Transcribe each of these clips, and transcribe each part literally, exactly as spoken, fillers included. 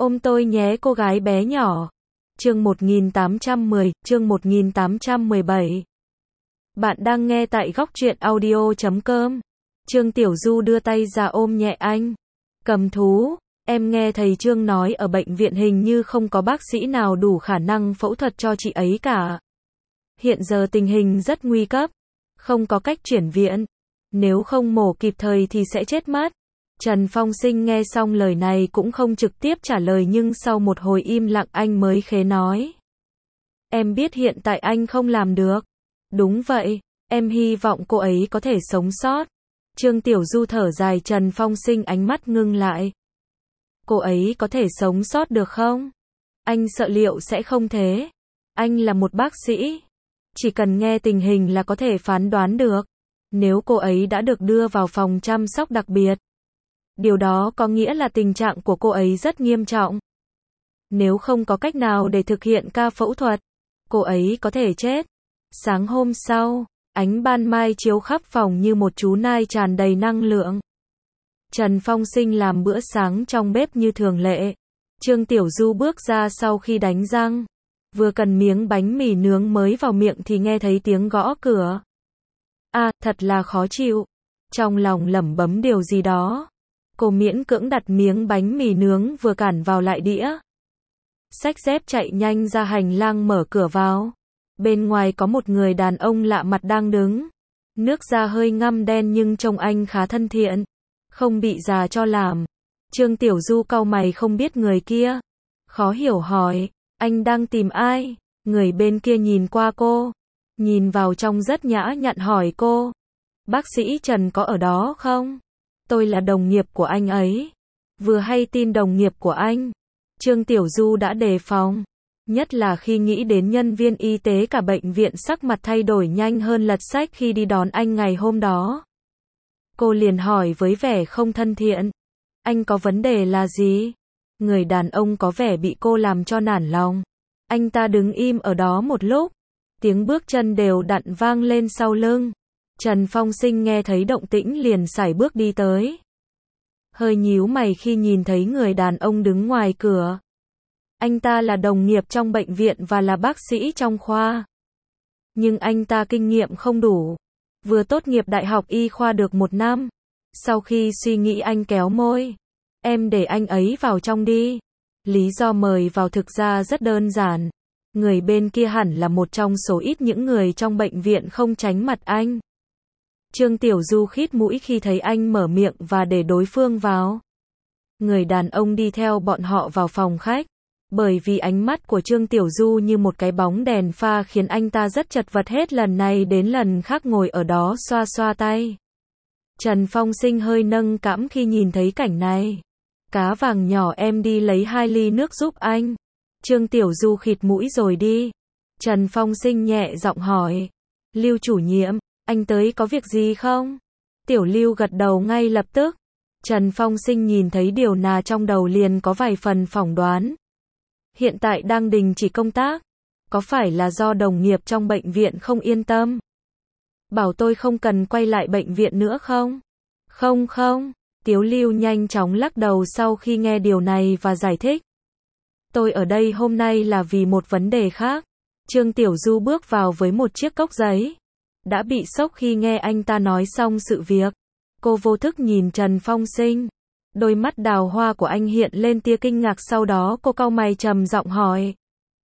Ôm tôi nhé cô gái bé nhỏ. Chương một nghìn tám trăm mười, chương một nghìn tám trăm mười bảy. Bạn đang nghe tại góc truyện audio chấm com. Trương Tiểu Du đưa tay ra ôm nhẹ anh. Cầm thú, em nghe thầy Trương nói ở bệnh viện hình như không có bác sĩ nào đủ khả năng phẫu thuật cho chị ấy cả. Hiện giờ tình hình rất nguy cấp, không có cách chuyển viện. Nếu không mổ kịp thời thì sẽ chết mất. Trần Phong Sinh nghe xong lời này cũng không trực tiếp trả lời, nhưng sau một hồi im lặng anh mới khẽ nói. Em biết hiện tại anh không làm được. Đúng vậy, em hy vọng cô ấy có thể sống sót. Trương Tiểu Du thở dài. Trần Phong Sinh ánh mắt ngưng lại. Cô ấy có thể sống sót được không? Anh sợ liệu sẽ không thế. Anh là một bác sĩ. Chỉ cần nghe tình hình là có thể phán đoán được. Nếu cô ấy đã được đưa vào phòng chăm sóc đặc biệt, điều đó có nghĩa là tình trạng của cô ấy rất nghiêm trọng. Nếu không có cách nào để thực hiện ca phẫu thuật, cô ấy có thể chết. Sáng hôm sau, ánh ban mai chiếu khắp phòng như một chú nai tràn đầy năng lượng. Trần Phong Sinh làm bữa sáng trong bếp như thường lệ. Trương Tiểu Du bước ra sau khi đánh răng. Vừa cần miếng bánh mì nướng mới vào miệng thì nghe thấy tiếng gõ cửa. À, thật là khó chịu. Trong lòng lẩm bẩm điều gì đó. Cô miễn cưỡng đặt miếng bánh mì nướng vừa cản vào lại đĩa. Xách dép chạy nhanh ra hành lang mở cửa vào. Bên ngoài có một người đàn ông lạ mặt đang đứng. Nước da hơi ngăm đen nhưng trông anh khá thân thiện. Không bị già cho làm. Trương Tiểu Du cau mày không biết người kia. Khó hiểu hỏi, anh đang tìm ai? Người bên kia nhìn qua cô. Nhìn vào trong rất nhã nhặn hỏi cô. Bác sĩ Trần có ở đó không? Tôi là đồng nghiệp của anh ấy. Vừa hay tin đồng nghiệp của anh. Trương Tiểu Du đã đề phòng. Nhất là khi nghĩ đến nhân viên y tế cả bệnh viện sắc mặt thay đổi nhanh hơn lật sách khi đi đón anh ngày hôm đó. Cô liền hỏi với vẻ không thân thiện. Anh có vấn đề là gì? Người đàn ông có vẻ bị cô làm cho nản lòng. Anh ta đứng im ở đó một lúc. Tiếng bước chân đều đặn vang lên sau lưng. Trần Phong Sinh nghe thấy động tĩnh liền sải bước đi tới. Hơi nhíu mày khi nhìn thấy người đàn ông đứng ngoài cửa. Anh ta là đồng nghiệp trong bệnh viện và là bác sĩ trong khoa. Nhưng anh ta kinh nghiệm không đủ. Vừa tốt nghiệp đại học y khoa được một năm. Sau khi suy nghĩ anh kéo môi. Em để anh ấy vào trong đi. Lý do mời vào thực ra rất đơn giản. Người bên kia hẳn là một trong số ít những người trong bệnh viện không tránh mặt anh. Trương Tiểu Du khít mũi khi thấy anh mở miệng và để đối phương vào. Người đàn ông đi theo bọn họ vào phòng khách. Bởi vì ánh mắt của Trương Tiểu Du như một cái bóng đèn pha khiến anh ta rất chật vật hết lần này đến lần khác ngồi ở đó xoa xoa tay. Trần Phong Sinh hơi nâng cãm khi nhìn thấy cảnh này. Cá vàng nhỏ, em đi lấy hai ly nước giúp anh. Trương Tiểu Du khịt mũi rồi đi. Trần Phong Sinh nhẹ giọng hỏi. Lưu chủ nhiệm, anh tới có việc gì không? Tiểu Lưu gật đầu ngay lập tức. Trần Phong Sinh nhìn thấy điều nà trong đầu liền có vài phần phỏng đoán. Hiện tại đang đình chỉ công tác. Có phải là do đồng nghiệp trong bệnh viện không yên tâm? Bảo tôi không cần quay lại bệnh viện nữa không? Không không. Tiểu Lưu nhanh chóng lắc đầu sau khi nghe điều này và giải thích. Tôi ở đây hôm nay là vì một vấn đề khác. Trương Tiểu Du bước vào với một chiếc cốc giấy. Đã bị sốc khi nghe anh ta nói xong sự việc. Cô vô thức nhìn Trần Phong Sinh. Đôi mắt đào hoa của anh hiện lên tia kinh ngạc, sau đó cô cau mày trầm giọng hỏi.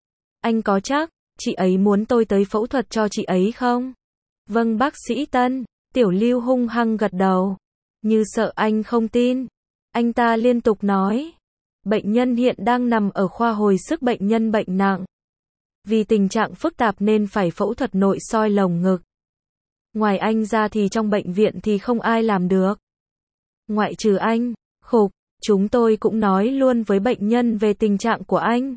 Anh có chắc, chị ấy muốn tôi tới phẫu thuật cho chị ấy không? Vâng bác sĩ Tân. Tiểu Lưu hung hăng gật đầu. Như sợ anh không tin. Anh ta liên tục nói. Bệnh nhân hiện đang nằm ở khoa hồi sức bệnh nhân bệnh nặng. Vì tình trạng phức tạp nên phải phẫu thuật nội soi lồng ngực. Ngoài anh ra thì trong bệnh viện thì không ai làm được. Ngoại trừ anh. Khục, chúng tôi cũng nói luôn với bệnh nhân về tình trạng của anh.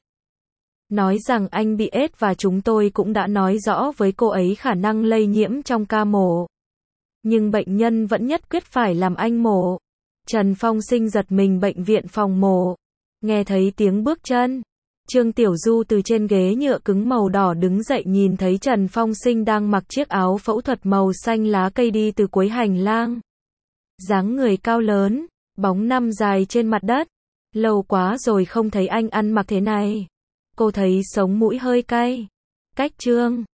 Nói rằng anh bị ết và chúng tôi cũng đã nói rõ với cô ấy khả năng lây nhiễm trong ca mổ. Nhưng bệnh nhân vẫn nhất quyết phải làm anh mổ. Trần Phong Sinh giật mình. Bệnh viện phòng mổ. Nghe thấy tiếng bước chân. Trương Tiểu Du từ trên ghế nhựa cứng màu đỏ đứng dậy, nhìn thấy Trần Phong Sinh đang mặc chiếc áo phẫu thuật màu xanh lá cây đi từ cuối hành lang. Dáng người cao lớn, bóng năm dài trên mặt đất. Lâu quá rồi không thấy anh ăn mặc thế này. Cô thấy sống mũi hơi cay. Cách Trương.